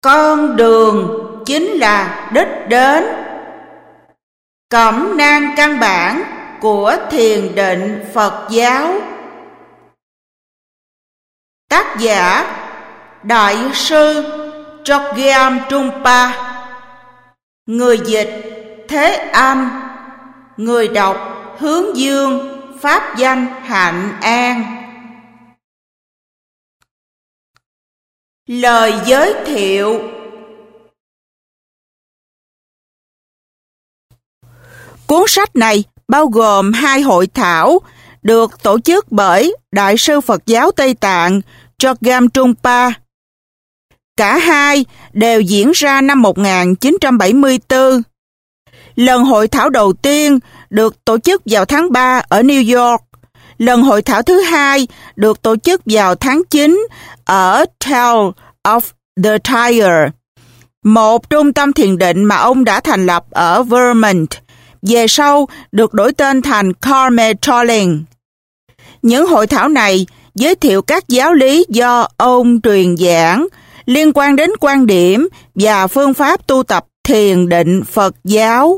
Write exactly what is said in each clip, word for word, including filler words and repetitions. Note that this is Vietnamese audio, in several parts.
Con đường chính là đích đến. Cẩm nang căn bản của thiền định Phật giáo. Tác giả Đại sư Chogyam Trungpa. Người dịch Thế Anh. Người đọc Hướng Dương, pháp danh Hạnh An. Lời giới thiệu. Cuốn sách này bao gồm hai hội thảo được tổ chức bởi Đại sư Phật giáo Tây Tạng Chogyam Trungpa. Cả hai đều diễn ra năm một nghìn chín trăm bảy mươi tư. Lần hội thảo đầu tiên được tổ chức vào tháng ba ở New York. Lần hội thảo thứ hai được tổ chức vào tháng chín ở Tell of the Tiger, một trung tâm thiền định mà ông đã thành lập ở Vermont, về sau được đổi tên thành Carmel Tolling. Những hội thảo này giới thiệu các giáo lý do ông truyền giảng liên quan đến quan điểm và phương pháp tu tập thiền định Phật giáo.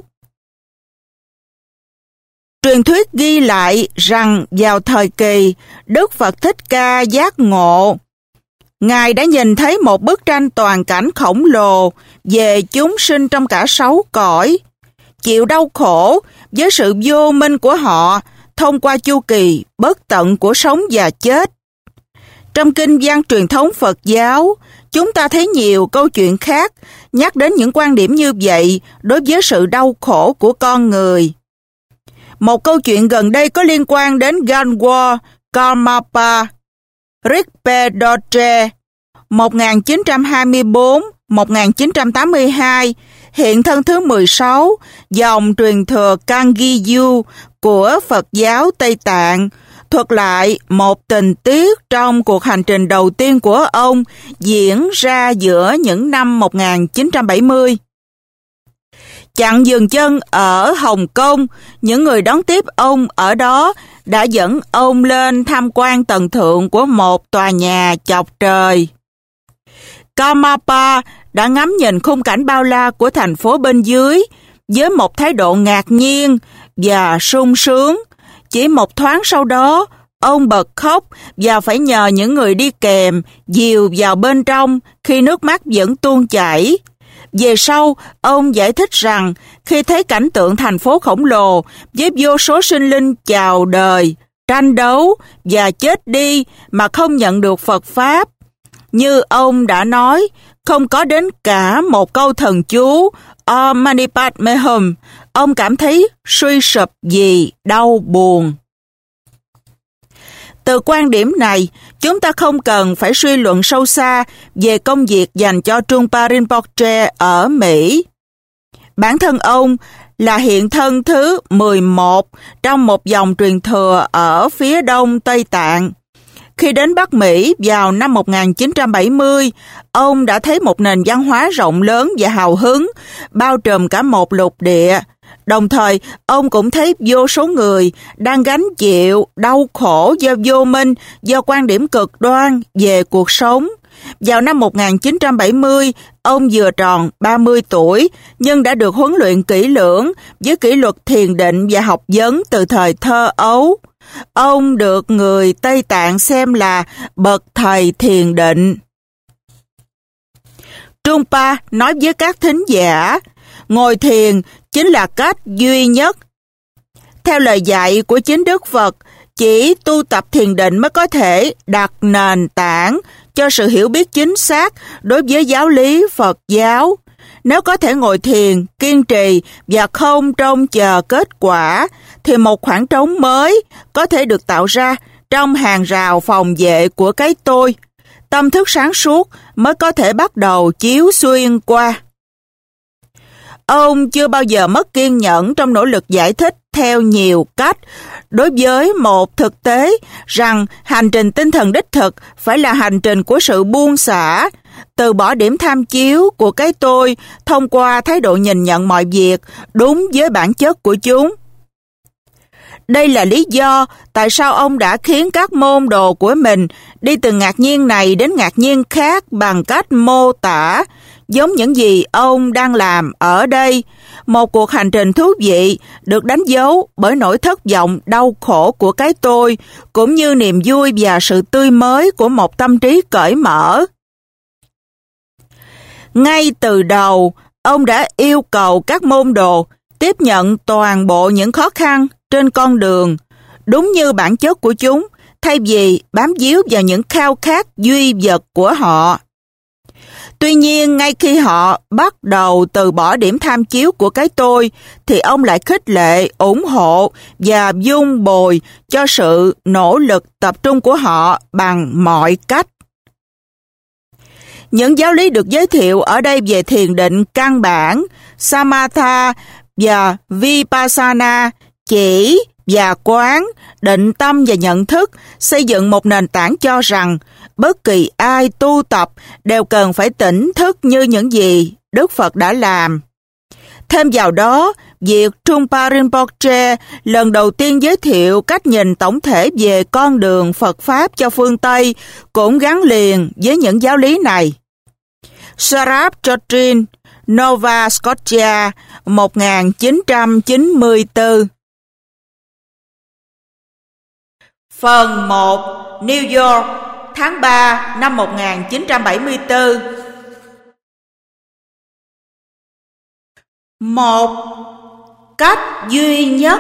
Truyền thuyết ghi lại rằng vào thời kỳ Đức Phật Thích Ca giác ngộ, Ngài đã nhìn thấy một bức tranh toàn cảnh khổng lồ về chúng sinh trong cả sáu cõi, chịu đau khổ với sự vô minh của họ thông qua chu kỳ bất tận của sống và chết. Trong kinh văn truyền thống Phật giáo, chúng ta thấy nhiều câu chuyện khác nhắc đến những quan điểm như vậy đối với sự đau khổ của con người. Một câu chuyện gần đây có liên quan đến Ganwa Karmapa Rinpoche một nghìn chín trăm hai mươi tư đến một nghìn chín trăm tám mươi hai, hiện thân thứ mười sáu, dòng truyền thừa Kangyu của Phật giáo Tây Tạng, thuật lại một tình tiết trong cuộc hành trình đầu tiên của ông diễn ra giữa những năm một nghìn chín trăm bảy mươi. Chặn dừng chân ở Hồng Kông, những người đón tiếp ông ở đó đã dẫn ông lên tham quan tầng thượng của một tòa nhà chọc trời. Karmapa đã ngắm nhìn khung cảnh bao la của thành phố bên dưới với một thái độ ngạc nhiên và sung sướng. Chỉ một thoáng sau đó, ông bật khóc và phải nhờ những người đi kèm dìu vào bên trong khi nước mắt vẫn tuôn chảy. Về sau, ông giải thích rằng khi thấy cảnh tượng thành phố khổng lồ với vô số sinh linh chào đời, tranh đấu và chết đi mà không nhận được Phật Pháp, như ông đã nói, không có đến cả một câu thần chú Om Mani Padme Hum, ông cảm thấy suy sụp vì đau buồn. Từ quan điểm này, chúng ta không cần phải suy luận sâu xa về công việc dành cho Trungpa Rinpoche ở Mỹ. Bản thân ông là hiện thân thứ mười một trong một dòng truyền thừa ở phía đông Tây Tạng. Khi đến Bắc Mỹ vào năm một nghìn chín trăm bảy mươi, ông đã thấy một nền văn hóa rộng lớn và hào hứng, bao trùm cả một lục địa. Đồng thời, ông cũng thấy vô số người đang gánh chịu đau khổ do vô minh, do quan điểm cực đoan về cuộc sống. Vào năm một nghìn chín trăm bảy mươi, ông vừa tròn ba mươi tuổi, nhưng đã được huấn luyện kỹ lưỡng với kỷ luật thiền định và học vấn từ thời thơ ấu. Ông được người Tây Tạng xem là bậc thầy thiền định. Trungpa nói với các thính giả, ngồi thiền chính là cách duy nhất. Theo lời dạy của chính Đức Phật, chỉ tu tập thiền định mới có thể đặt nền tảng cho sự hiểu biết chính xác đối với giáo lý Phật giáo. Nếu có thể ngồi thiền, kiên trì và không trông chờ kết quả, thì một khoảng trống mới có thể được tạo ra trong hàng rào phòng vệ của cái tôi. Tâm thức sáng suốt mới có thể bắt đầu chiếu xuyên qua. Ông chưa bao giờ mất kiên nhẫn trong nỗ lực giải thích theo nhiều cách đối với một thực tế rằng hành trình tinh thần đích thực phải là hành trình của sự buông xả, từ bỏ điểm tham chiếu của cái tôi thông qua thái độ nhìn nhận mọi việc đúng với bản chất của chúng. Đây là lý do tại sao ông đã khiến các môn đồ của mình đi từ ngạc nhiên này đến ngạc nhiên khác bằng cách mô tả giống những gì ông đang làm ở đây. Một cuộc hành trình thú vị được đánh dấu bởi nỗi thất vọng đau khổ của cái tôi, cũng như niềm vui và sự tươi mới của một tâm trí cởi mở. Ngay từ đầu, ông đã yêu cầu các môn đồ tiếp nhận toàn bộ những khó khăn trên con đường, đúng như bản chất của chúng, thay vì bám víu vào những khao khát duy vật của họ. Tuy nhiên, ngay khi họ bắt đầu từ bỏ điểm tham chiếu của cái tôi, thì ông lại khích lệ, ủng hộ và vun bồi cho sự nỗ lực tập trung của họ bằng mọi cách. Những giáo lý được giới thiệu ở đây về thiền định căn bản, Samatha và Vipassana, chỉ và quán, định tâm và nhận thức, xây dựng một nền tảng cho rằng bất kỳ ai tu tập đều cần phải tỉnh thức như những gì Đức Phật đã làm. Thêm vào đó, việc Trungpa Rinpoche lần đầu tiên giới thiệu cách nhìn tổng thể về con đường Phật Pháp cho phương Tây cũng gắn liền với những giáo lý này. Sarab Chotrin, Nova Scotia, một nghìn chín trăm chín mươi tư. Phần một, New York, tháng ba năm một nghìn chín trăm bảy mươi tư. Một cách duy nhất.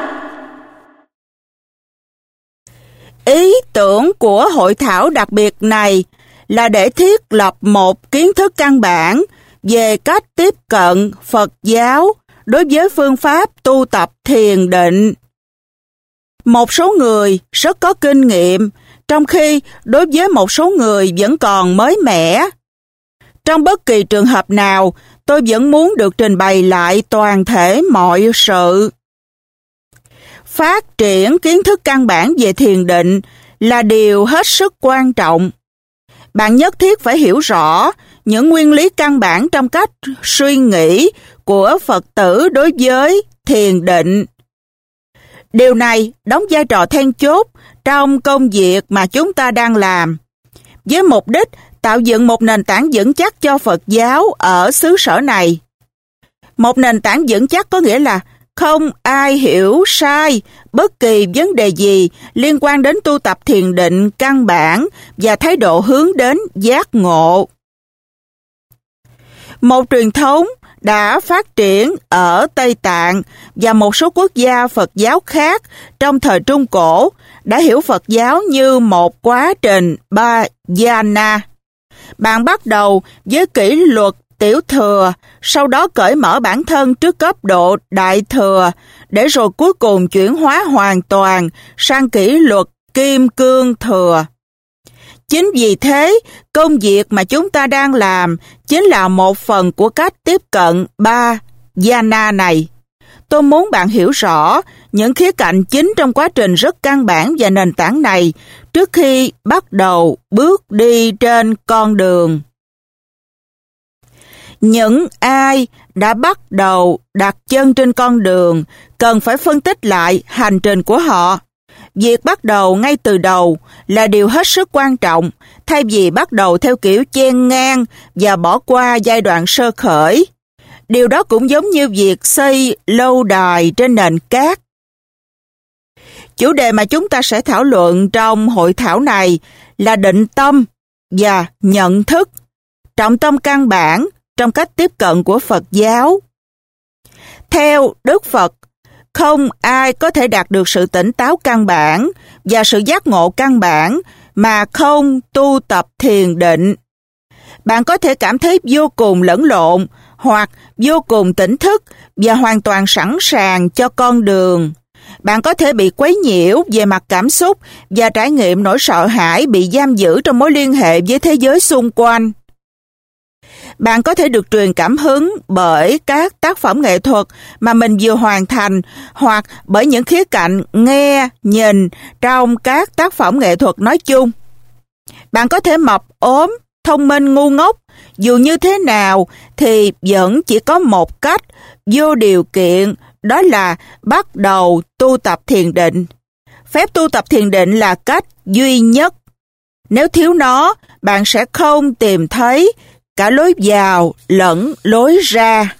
Ý tưởng của hội thảo đặc biệt này là để thiết lập một kiến thức căn bản về cách tiếp cận Phật giáo đối với phương pháp tu tập thiền định. Một số người rất có kinh nghiệm, trong khi đối với một số người vẫn còn mới mẻ. Trong bất kỳ trường hợp nào, tôi vẫn muốn được trình bày lại toàn thể mọi sự. Phát triển kiến thức căn bản về thiền định là điều hết sức quan trọng. Bạn nhất thiết phải hiểu rõ những nguyên lý căn bản trong cách suy nghĩ của Phật tử đối với thiền định. Điều này đóng vai trò then chốt trong công việc mà chúng ta đang làm, với mục đích tạo dựng một nền tảng vững chắc cho Phật giáo ở xứ sở này. Một nền tảng vững chắc có nghĩa là không ai hiểu sai bất kỳ vấn đề gì liên quan đến tu tập thiền định căn bản và thái độ hướng đến giác ngộ. Một truyền thống đã phát triển ở Tây Tạng và một số quốc gia Phật giáo khác trong thời Trung Cổ đã hiểu Phật giáo như một quá trình Bhajana. Bạn bắt đầu với kỷ luật tiểu thừa, sau đó cởi mở bản thân trước cấp độ đại thừa, để rồi cuối cùng chuyển hóa hoàn toàn sang kỷ luật kim cương thừa. Chính vì thế, công việc mà chúng ta đang làm chính là một phần của cách tiếp cận ba jhana này. Tôi muốn bạn hiểu rõ những khía cạnh chính trong quá trình rất căn bản và nền tảng này trước khi bắt đầu bước đi trên con đường. Những ai đã bắt đầu đặt chân trên con đường cần phải phân tích lại hành trình của họ. Việc bắt đầu ngay từ đầu là điều hết sức quan trọng, thay vì bắt đầu theo kiểu chen ngang và bỏ qua giai đoạn sơ khởi. Điều đó cũng giống như việc xây lâu đài trên nền cát. Chủ đề mà chúng ta sẽ thảo luận trong hội thảo này là định tâm và nhận thức, trọng tâm căn bản trong cách tiếp cận của Phật giáo. Theo Đức Phật, không ai có thể đạt được sự tỉnh táo căn bản và sự giác ngộ căn bản mà không tu tập thiền định. Bạn có thể cảm thấy vô cùng lẫn lộn hoặc vô cùng tỉnh thức và hoàn toàn sẵn sàng cho con đường. Bạn có thể bị quấy nhiễu về mặt cảm xúc và trải nghiệm nỗi sợ hãi bị giam giữ trong mối liên hệ với thế giới xung quanh. Bạn có thể được truyền cảm hứng bởi các tác phẩm nghệ thuật mà mình vừa hoàn thành hoặc bởi những khía cạnh nghe, nhìn trong các tác phẩm nghệ thuật nói chung. Bạn có thể mập ốm, thông minh ngu ngốc, dù như thế nào thì vẫn chỉ có một cách vô điều kiện, đó là bắt đầu tu tập thiền định. Phép tu tập thiền định là cách duy nhất. Nếu thiếu nó, bạn sẽ không tìm thấy cả lối vào lẫn lối ra.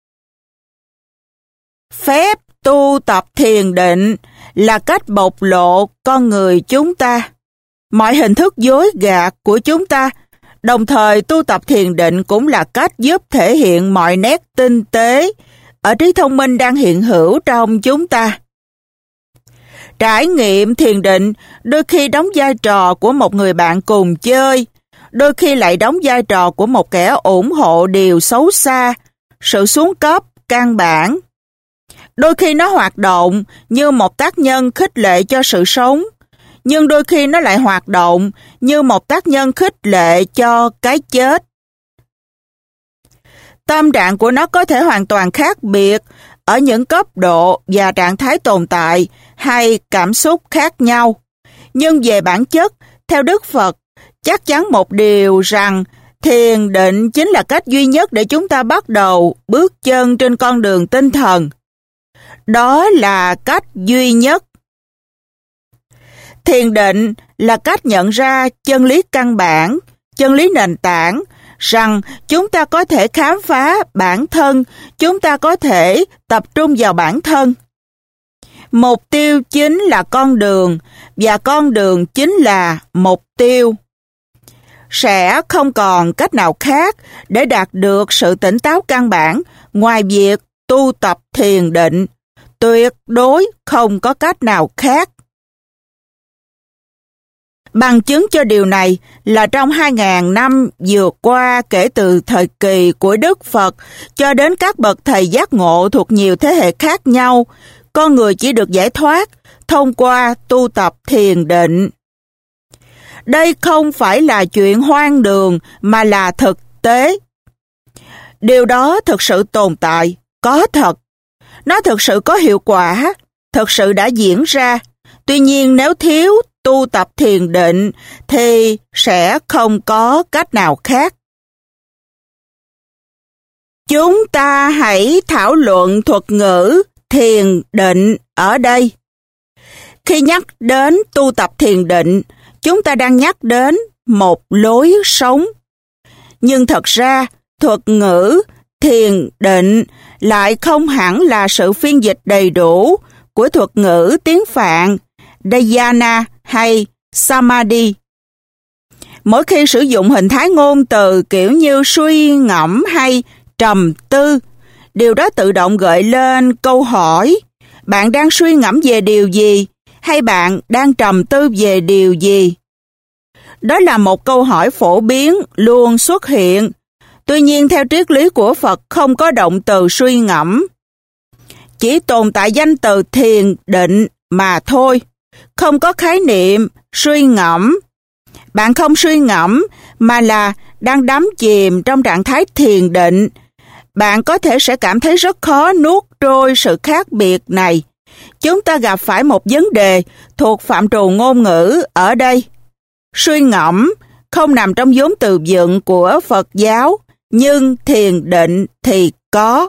Phép tu tập thiền định là cách bộc lộ con người chúng ta, mọi hình thức dối gạt của chúng ta. Đồng thời tu tập thiền định cũng là cách giúp thể hiện mọi nét tinh tế ở trí thông minh đang hiện hữu trong chúng ta. Trải nghiệm thiền định đôi khi đóng vai trò của một người bạn cùng chơi, đôi khi lại đóng vai trò của một kẻ ủng hộ điều xấu xa, sự xuống cấp căn bản. Đôi khi nó hoạt động như một tác nhân khích lệ cho sự sống, nhưng đôi khi nó lại hoạt động như một tác nhân khích lệ cho cái chết. Tâm trạng của nó có thể hoàn toàn khác biệt ở những cấp độ và trạng thái tồn tại hay cảm xúc khác nhau. Nhưng về bản chất, theo Đức Phật, chắc chắn một điều rằng thiền định chính là cách duy nhất để chúng ta bắt đầu bước chân trên con đường tinh thần. Đó là cách duy nhất. Thiền định là cách nhận ra chân lý căn bản, chân lý nền tảng, rằng chúng ta có thể khám phá bản thân, chúng ta có thể tập trung vào bản thân. Mục tiêu chính là con đường, và con đường chính là mục tiêu. Sẽ không còn cách nào khác để đạt được sự tỉnh táo căn bản ngoài việc tu tập thiền định. Tuyệt đối không có cách nào khác. Bằng chứng cho điều này là trong hai nghìn năm vừa qua, kể từ thời kỳ của Đức Phật cho đến các bậc thầy giác ngộ thuộc nhiều thế hệ khác nhau, con người chỉ được giải thoát thông qua tu tập thiền định. Đây không phải là chuyện hoang đường mà là thực tế. Điều đó thực sự tồn tại, có thật. Nó thực sự có hiệu quả, thực sự đã diễn ra. Tuy nhiên nếu thiếu tu tập thiền định thì sẽ không có cách nào khác. Chúng ta hãy thảo luận thuật ngữ thiền định ở đây. Khi nhắc đến tu tập thiền định, chúng ta đang nhắc đến một lối sống. Nhưng thật ra, thuật ngữ thiền định lại không hẳn là sự phiên dịch đầy đủ của thuật ngữ tiếng Phạn Dhyana hay Samadhi. Mỗi khi sử dụng hình thái ngôn từ kiểu như suy ngẫm hay trầm tư, điều đó tự động gợi lên câu hỏi: bạn đang suy ngẫm về điều gì, hay bạn đang trầm tư về điều gì? Đó là một câu hỏi phổ biến luôn xuất hiện. Tuy nhiên, theo triết lý của Phật, không có động từ suy ngẫm. Chỉ tồn tại danh từ thiền định mà thôi. Không có khái niệm suy ngẫm. Bạn không suy ngẫm mà là đang đắm chìm trong trạng thái thiền định. Bạn có thể sẽ cảm thấy rất khó nuốt trôi sự khác biệt này. Chúng ta gặp phải một vấn đề thuộc phạm trù ngôn ngữ ở đây. Suy ngẫm không nằm trong vốn từ vựng của Phật giáo, nhưng thiền định thì có.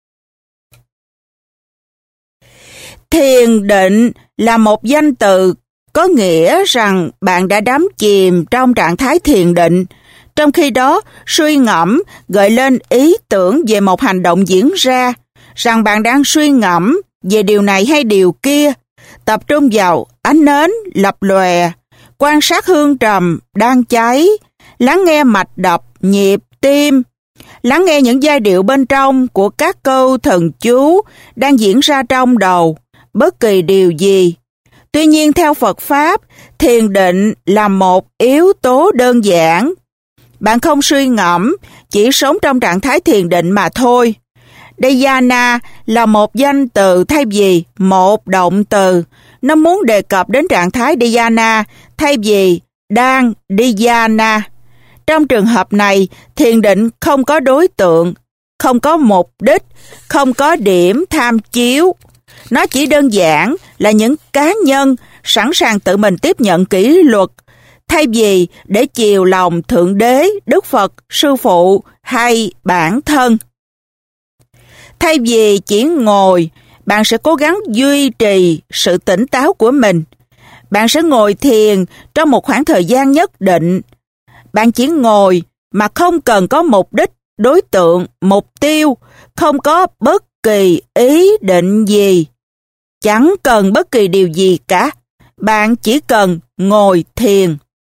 Thiền định là một danh từ có nghĩa rằng bạn đã đắm chìm trong trạng thái thiền định. Trong khi đó, suy ngẫm gợi lên ý tưởng về một hành động diễn ra, rằng bạn đang suy ngẫm về điều này hay điều kia, tập trung vào ánh nến lập lòe, quan sát hương trầm đang cháy, lắng nghe mạch đập, nhịp tim, lắng nghe những giai điệu bên trong của các câu thần chú đang diễn ra trong đầu, bất kỳ điều gì. Tuy nhiên, theo Phật Pháp, thiền định là một yếu tố đơn giản. Bạn không suy ngẫm, chỉ sống trong trạng thái thiền định mà thôi. Dhyana là một danh từ thay vì một động từ. Nó muốn đề cập đến trạng thái dhyana thay vì đang dhyana. Trong trường hợp này, thiền định không có đối tượng, không có mục đích, không có điểm tham chiếu. Nó chỉ đơn giản là những cá nhân sẵn sàng tự mình tiếp nhận kỷ luật, thay vì để chiều lòng Thượng Đế, Đức Phật, Sư Phụ hay bản thân. Thay vì chỉ ngồi, bạn sẽ cố gắng duy trì sự tỉnh táo của mình. Bạn sẽ ngồi thiền trong một khoảng thời gian nhất định. Bạn chỉ ngồi mà không cần có mục đích, đối tượng, mục tiêu, không có bất kỳ ý định gì. Chẳng cần bất kỳ điều gì cả, bạn chỉ cần ngồi thiền.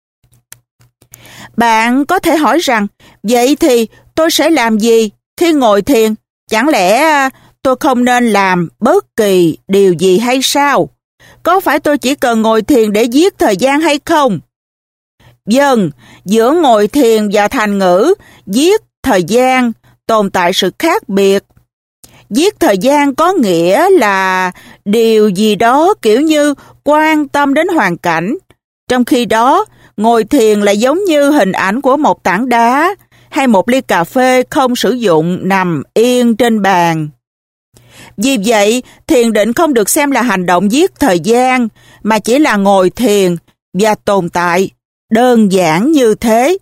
Bạn có thể hỏi rằng, vậy thì tôi sẽ làm gì khi ngồi thiền? Chẳng lẽ tôi không nên làm bất kỳ điều gì hay sao? Có phải tôi chỉ cần ngồi thiền để giết thời gian hay không? Vâng, giữa ngồi thiền và thành ngữ giết thời gian tồn tại sự khác biệt. Giết thời gian có nghĩa là điều gì đó kiểu như quan tâm đến hoàn cảnh. Trong khi đó, ngồi thiền lại giống như hình ảnh của một tảng đá hay một ly cà phê không sử dụng nằm yên trên bàn. Vì vậy, thiền định không được xem là hành động giết thời gian, mà chỉ là ngồi thiền và tồn tại, đơn giản như thế.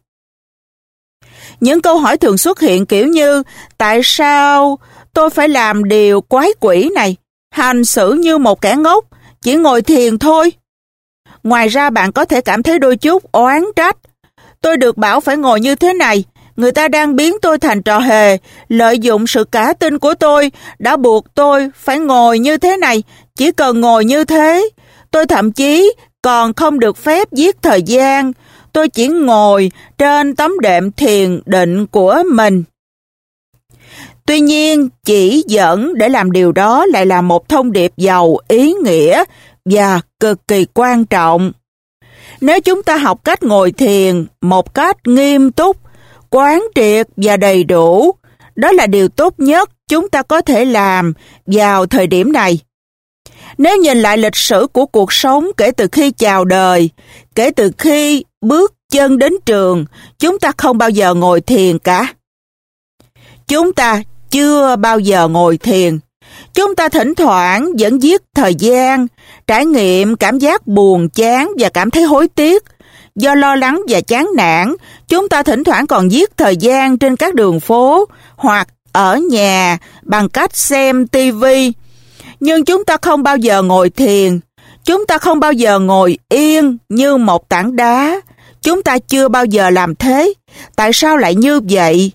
Những câu hỏi thường xuất hiện kiểu như, tại sao tôi phải làm điều quái quỷ này, hành xử như một kẻ ngốc, chỉ ngồi thiền thôi? Ngoài ra bạn có thể cảm thấy đôi chút oán trách. Tôi được bảo phải ngồi như thế này, người ta đang biến tôi thành trò hề, lợi dụng sự cả tin của tôi, đã buộc tôi phải ngồi như thế này, chỉ cần ngồi như thế. Tôi thậm chí còn không được phép giết thời gian, tôi chỉ ngồi trên tấm đệm thiền định của mình. Tuy nhiên, chỉ dẫn để làm điều đó lại là một thông điệp giàu ý nghĩa và cực kỳ quan trọng. Nếu chúng ta học cách ngồi thiền một cách nghiêm túc, quán triệt và đầy đủ, đó là điều tốt nhất chúng ta có thể làm vào thời điểm này. Nếu nhìn lại lịch sử của cuộc sống kể từ khi chào đời, kể từ khi bước chân đến trường, chúng ta không bao giờ ngồi thiền cả. Chúng ta chưa bao giờ ngồi thiền. Chúng ta thỉnh thoảng vẫn giết thời gian, trải nghiệm cảm giác buồn chán và cảm thấy hối tiếc. Do lo lắng và chán nản, chúng ta thỉnh thoảng còn giết thời gian trên các đường phố hoặc ở nhà bằng cách xem ti vi. Nhưng chúng ta không bao giờ ngồi thiền. Chúng ta không bao giờ ngồi yên như một tảng đá. Chúng ta chưa bao giờ làm thế. Tại sao lại như vậy?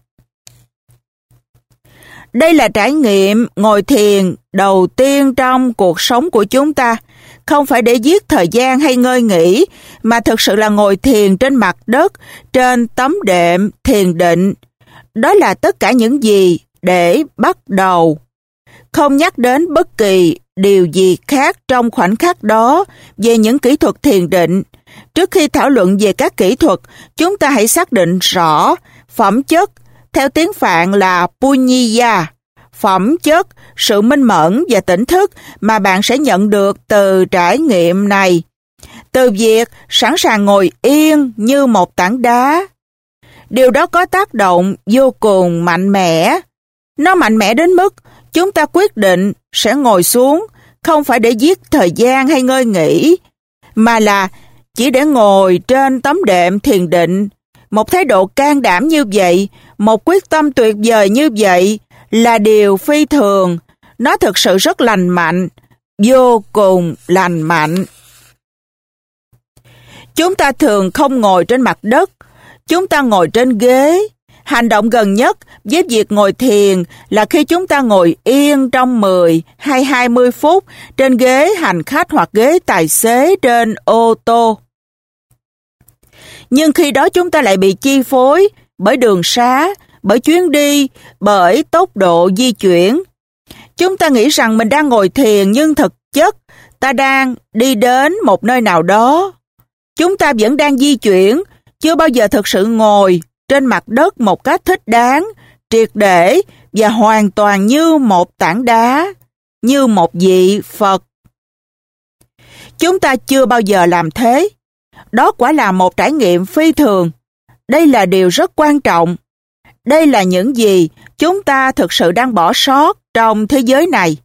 Đây là trải nghiệm ngồi thiền đầu tiên trong cuộc sống của chúng ta. Không phải để giết thời gian hay ngơi nghỉ, mà thực sự là ngồi thiền trên mặt đất, trên tấm đệm thiền định. Đó là tất cả những gì để bắt đầu. Không nhắc đến bất kỳ điều gì khác trong khoảnh khắc đó về những kỹ thuật thiền định. Trước khi thảo luận về các kỹ thuật, chúng ta hãy xác định rõ phẩm chất, theo tiếng Phạn là punya, phẩm chất, sự minh mẫn và tỉnh thức mà bạn sẽ nhận được từ trải nghiệm này. Từ việc sẵn sàng ngồi yên như một tảng đá. Điều đó có tác động vô cùng mạnh mẽ. Nó mạnh mẽ đến mức chúng ta quyết định sẽ ngồi xuống, không phải để giết thời gian hay ngơi nghỉ, mà là chỉ để ngồi trên tấm đệm thiền định. Một thái độ can đảm như vậy, một quyết tâm tuyệt vời như vậy là điều phi thường. Nó thực sự rất lành mạnh, vô cùng lành mạnh. Chúng ta thường không ngồi trên mặt đất, chúng ta ngồi trên ghế. Hành động gần nhất với việc ngồi thiền là khi chúng ta ngồi yên trong mười hay hai mươi phút trên ghế hành khách hoặc ghế tài xế trên ô tô. Nhưng khi đó chúng ta lại bị chi phối bởi đường xá, bởi chuyến đi, bởi tốc độ di chuyển. Chúng ta nghĩ rằng mình đang ngồi thiền nhưng thực chất ta đang đi đến một nơi nào đó. Chúng ta vẫn đang di chuyển, chưa bao giờ thực sự ngồi trên mặt đất một cách thích đáng, triệt để và hoàn toàn như một tảng đá, như một vị Phật. Chúng ta chưa bao giờ làm thế. Đó quả là một trải nghiệm phi thường. Đây là điều rất quan trọng. Đây là những gì chúng ta thực sự đang bỏ sót trong thế giới này.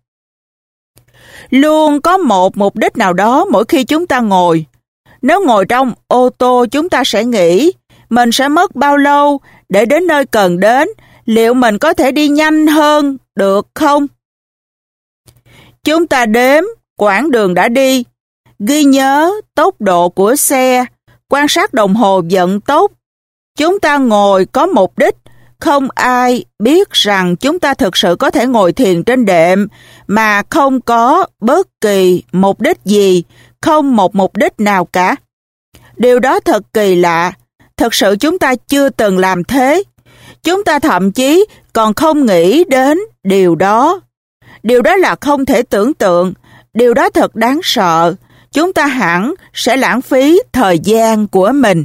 Luôn có một mục đích nào đó mỗi khi chúng ta ngồi. Nếu ngồi trong ô tô, chúng ta sẽ nghĩ mình sẽ mất bao lâu để đến nơi cần đến, liệu mình có thể đi nhanh hơn được không? Chúng ta đếm quãng đường đã đi, ghi nhớ tốc độ của xe, quan sát đồng hồ vận tốc. Chúng ta ngồi có mục đích, không ai biết rằng chúng ta thực sự có thể ngồi thiền trên đệm mà không có bất kỳ mục đích gì, không một mục đích nào cả. Điều đó thật kỳ lạ, thực sự chúng ta chưa từng làm thế. Chúng ta thậm chí còn không nghĩ đến điều đó. Điều đó là không thể tưởng tượng, điều đó thật đáng sợ. Chúng ta hẳn sẽ lãng phí thời gian của mình.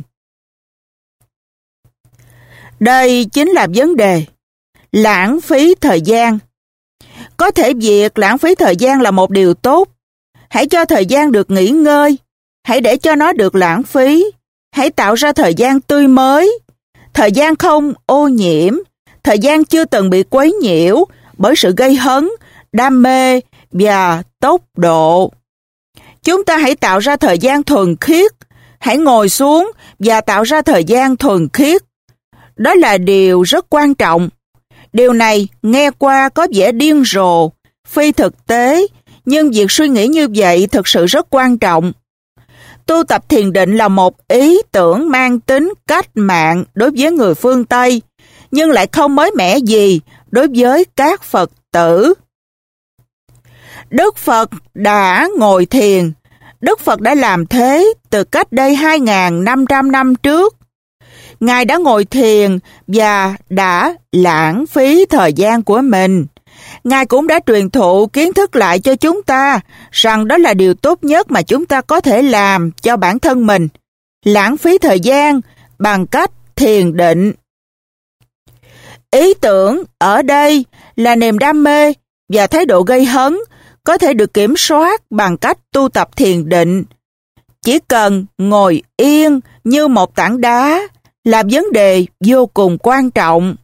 Đây chính là vấn đề, lãng phí thời gian. Có thể việc lãng phí thời gian là một điều tốt. Hãy cho thời gian được nghỉ ngơi, hãy để cho nó được lãng phí, hãy tạo ra thời gian tươi mới, thời gian không ô nhiễm, thời gian chưa từng bị quấy nhiễu bởi sự gây hấn, đam mê và tốc độ. Chúng ta hãy tạo ra thời gian thuần khiết, hãy ngồi xuống và tạo ra thời gian thuần khiết. Đó là điều rất quan trọng. Điều này nghe qua có vẻ điên rồ, phi thực tế, nhưng việc suy nghĩ như vậy thực sự rất quan trọng. Tu tập thiền định là một ý tưởng mang tính cách mạng đối với người phương Tây, nhưng lại không mới mẻ gì đối với các Phật tử. Đức Phật đã ngồi thiền. Đức Phật đã làm thế từ cách đây hai nghìn năm trăm năm trước. Ngài đã ngồi thiền và đã lãng phí thời gian của mình. Ngài cũng đã truyền thụ kiến thức lại cho chúng ta rằng đó là điều tốt nhất mà chúng ta có thể làm cho bản thân mình, lãng phí thời gian bằng cách thiền định. Ý tưởng ở đây là niềm đam mê và thái độ gây hấn có thể được kiểm soát bằng cách tu tập thiền định. Chỉ cần ngồi yên như một tảng đá là vấn đề vô cùng quan trọng.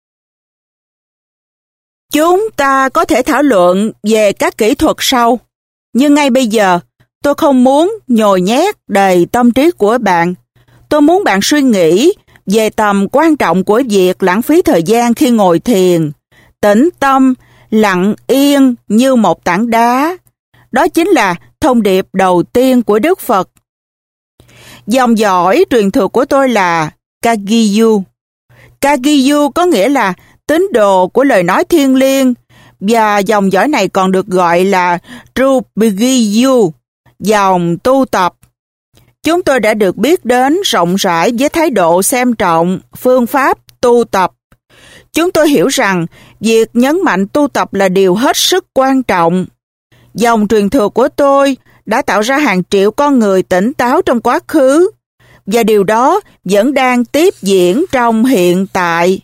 Chúng ta có thể thảo luận về các kỹ thuật sau, nhưng ngay bây giờ tôi không muốn nhồi nhét đầy tâm trí của bạn. Tôi muốn bạn suy nghĩ về tầm quan trọng của việc lãng phí thời gian khi ngồi thiền, tĩnh tâm, lặng yên như một tảng đá. Đó chính là thông điệp đầu tiên của Đức Phật. Dòng dõi truyền thừa của tôi là Kagyu. Kagyu có nghĩa là tín đồ của lời nói thiêng liêng, và dòng dõi này còn được gọi là Trubhigyu, dòng tu tập. Chúng tôi đã được biết đến rộng rãi với thái độ xem trọng phương pháp tu tập. Chúng tôi hiểu rằng việc nhấn mạnh tu tập là điều hết sức quan trọng. Dòng truyền thừa của tôi đã tạo ra hàng triệu con người tỉnh táo trong quá khứ, và điều đó vẫn đang tiếp diễn trong hiện tại.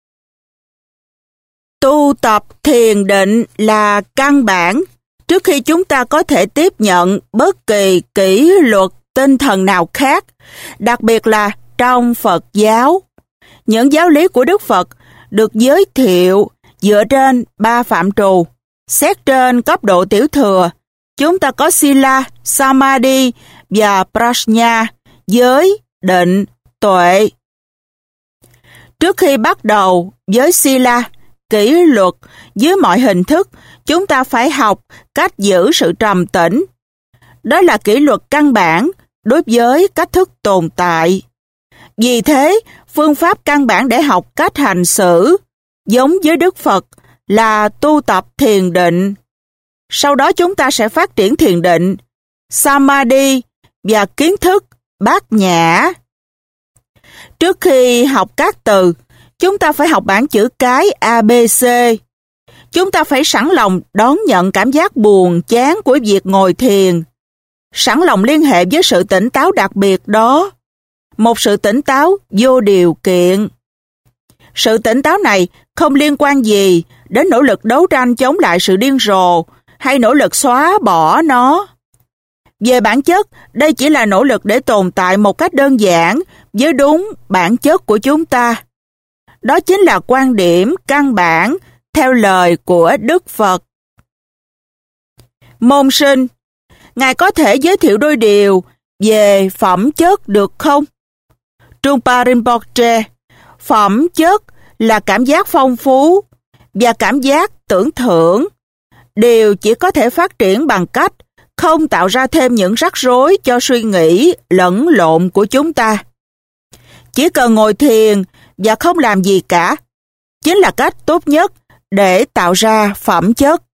Tu tập thiền định là căn bản trước khi chúng ta có thể tiếp nhận bất kỳ kỷ luật tinh thần nào khác, đặc biệt là trong Phật giáo. Những giáo lý của Đức Phật được giới thiệu dựa trên ba phạm trù. Xét trên cấp độ tiểu thừa, chúng ta có Sila, Samadhi và Prajna, giới, định, tuệ. Trước khi bắt đầu với Sila, kỷ luật dưới mọi hình thức, chúng ta phải học cách giữ sự trầm tĩnh. Đó là kỷ luật căn bản đối với cách thức tồn tại. Vì thế, phương pháp căn bản để học cách hành xử, giống với Đức Phật, là tu tập thiền định. Sau đó chúng ta sẽ phát triển thiền định, Samadhi và kiến thức bát nhã. Trước khi học các từ, chúng ta phải học bảng chữ cái a bê xê. Chúng ta phải sẵn lòng đón nhận cảm giác buồn chán của việc ngồi thiền, sẵn lòng liên hệ với sự tỉnh táo đặc biệt đó, một sự tỉnh táo vô điều kiện. Sự tỉnh táo này không liên quan gì đến nỗ lực đấu tranh chống lại sự điên rồ hay nỗ lực xóa bỏ nó. Về bản chất, đây chỉ là nỗ lực để tồn tại một cách đơn giản với đúng bản chất của chúng ta. Đó chính là quan điểm căn bản theo lời của Đức Phật. Môn sinh, Ngài có thể giới thiệu đôi điều về phẩm chất được không? Trungpa Rinpoche, phẩm chất là cảm giác phong phú và cảm giác tưởng thưởng. Điều chỉ có thể phát triển bằng cách không tạo ra thêm những rắc rối cho suy nghĩ lẫn lộn của chúng ta. Chỉ cần ngồi thiền và không làm gì cả, chính là cách tốt nhất để tạo ra phẩm chất.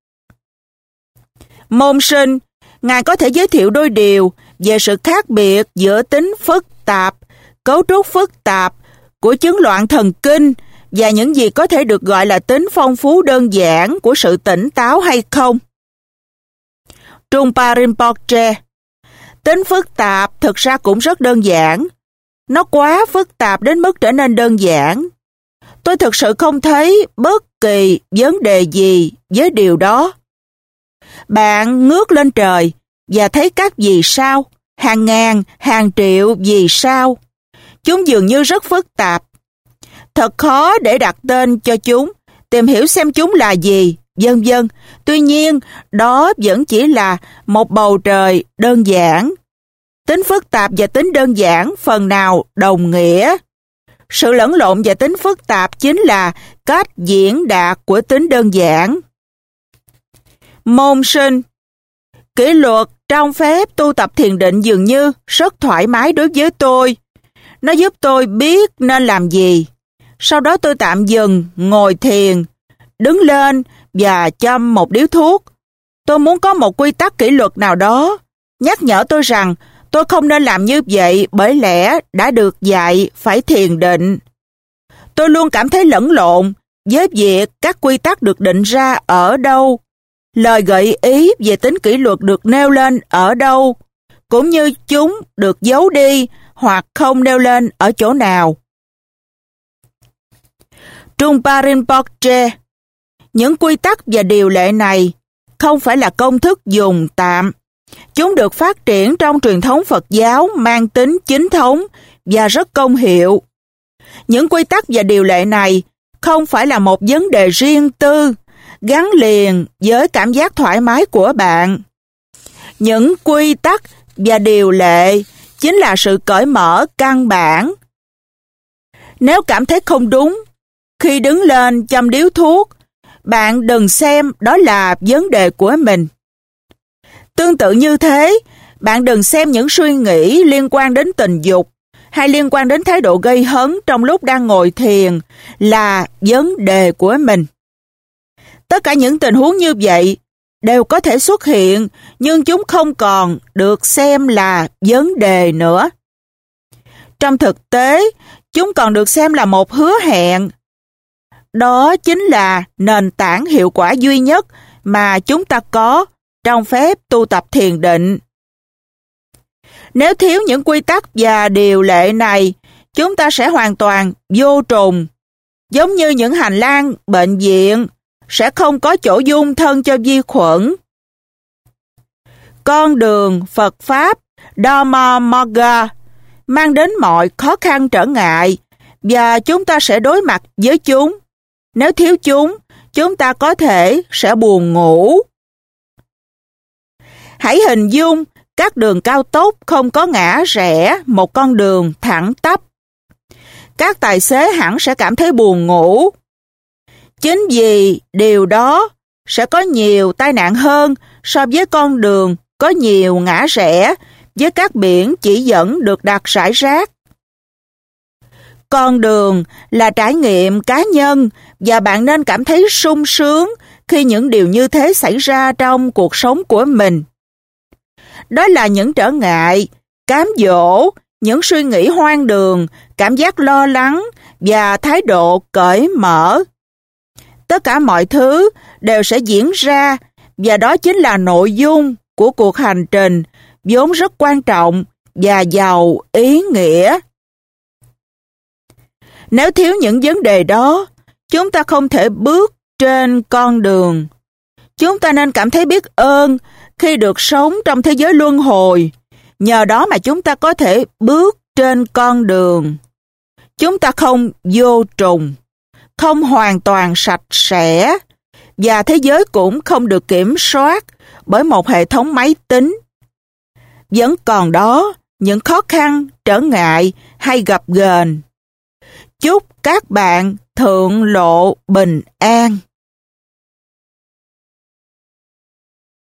Môn sinh, Ngài có thể giới thiệu đôi điều về sự khác biệt giữa tính phức tạp, cấu trúc phức tạp của chứng loạn thần kinh và những gì có thể được gọi là tính phong phú đơn giản của sự tỉnh táo hay không? Trungpa Rinpoche: Tính phức tạp thực ra cũng rất đơn giản. Nó quá phức tạp đến mức trở nên đơn giản. Tôi thực sự không thấy bất kỳ vấn đề gì với điều đó. Bạn ngước lên trời và thấy các vì sao, hàng ngàn, hàng triệu vì sao. Chúng dường như rất phức tạp. Thật khó để đặt tên cho chúng, tìm hiểu xem chúng là gì, vân vân. Tuy nhiên, đó vẫn chỉ là một bầu trời đơn giản. Tính phức tạp và tính đơn giản phần nào đồng nghĩa. Sự lẫn lộn và tính phức tạp chính là cách diễn đạt của tính đơn giản. Môn sinh, kỷ luật trong phép tu tập thiền định dường như rất thoải mái đối với tôi. Nó giúp tôi biết nên làm gì. Sau đó tôi tạm dừng, ngồi thiền, đứng lên và châm một điếu thuốc. Tôi muốn có một quy tắc kỷ luật nào đó, nhắc nhở tôi rằng tôi không nên làm như vậy bởi lẽ đã được dạy phải thiền định. Tôi luôn cảm thấy lẫn lộn với việc các quy tắc được định ra ở đâu, lời gợi ý về tính kỷ luật được nêu lên ở đâu, cũng như chúng được giấu đi hoặc không nêu lên ở chỗ nào. Trungpa Rinpoche: Những quy tắc và điều lệ này không phải là công thức dùng tạm. Chúng được phát triển trong truyền thống Phật giáo mang tính chính thống và rất công hiệu. Những quy tắc và điều lệ này không phải là một vấn đề riêng tư, gắn liền với cảm giác thoải mái của bạn. Những quy tắc và điều lệ chính là sự cởi mở căn bản. Nếu cảm thấy không đúng, khi đứng lên châm điếu thuốc, bạn đừng xem đó là vấn đề của mình. Tương tự như thế, bạn đừng xem những suy nghĩ liên quan đến tình dục hay liên quan đến thái độ gây hấn trong lúc đang ngồi thiền là vấn đề của mình. Tất cả những tình huống như vậy đều có thể xuất hiện, nhưng chúng không còn được xem là vấn đề nữa. Trong thực tế, chúng còn được xem là một hứa hẹn. Đó chính là nền tảng hiệu quả duy nhất mà chúng ta có trong phép tu tập thiền định. Nếu thiếu những quy tắc và điều lệ này, chúng ta sẽ hoàn toàn vô trùng. Giống như những hành lang bệnh viện, sẽ không có chỗ dung thân cho vi khuẩn. Con đường Phật Pháp Dharma Magga mang đến mọi khó khăn trở ngại và chúng ta sẽ đối mặt với chúng. Nếu thiếu chúng, chúng ta có thể sẽ buồn ngủ. Hãy hình dung các đường cao tốc không có ngã rẽ, một con đường thẳng tắp. Các tài xế hẳn sẽ cảm thấy buồn ngủ. Chính vì điều đó sẽ có nhiều tai nạn hơn so với con đường có nhiều ngã rẽ với các biển chỉ dẫn được đặt rải rác. Con đường là trải nghiệm cá nhân và bạn nên cảm thấy sung sướng khi những điều như thế xảy ra trong cuộc sống của mình. Đó là những trở ngại, cám dỗ, những suy nghĩ hoang đường, cảm giác lo lắng và thái độ cởi mở. Tất cả mọi thứ đều sẽ diễn ra và đó chính là nội dung của cuộc hành trình vốn rất quan trọng và giàu ý nghĩa. Nếu thiếu những vấn đề đó, chúng ta không thể bước trên con đường. Chúng ta nên cảm thấy biết ơn khi được sống trong thế giới luân hồi. Nhờ đó mà chúng ta có thể bước trên con đường. Chúng ta không vô trùng, không hoàn toàn sạch sẽ, và thế giới cũng không được kiểm soát bởi một hệ thống máy tính. Vẫn còn đó những khó khăn, trở ngại hay gập ghềnh. Chúc các bạn thượng lộ bình an.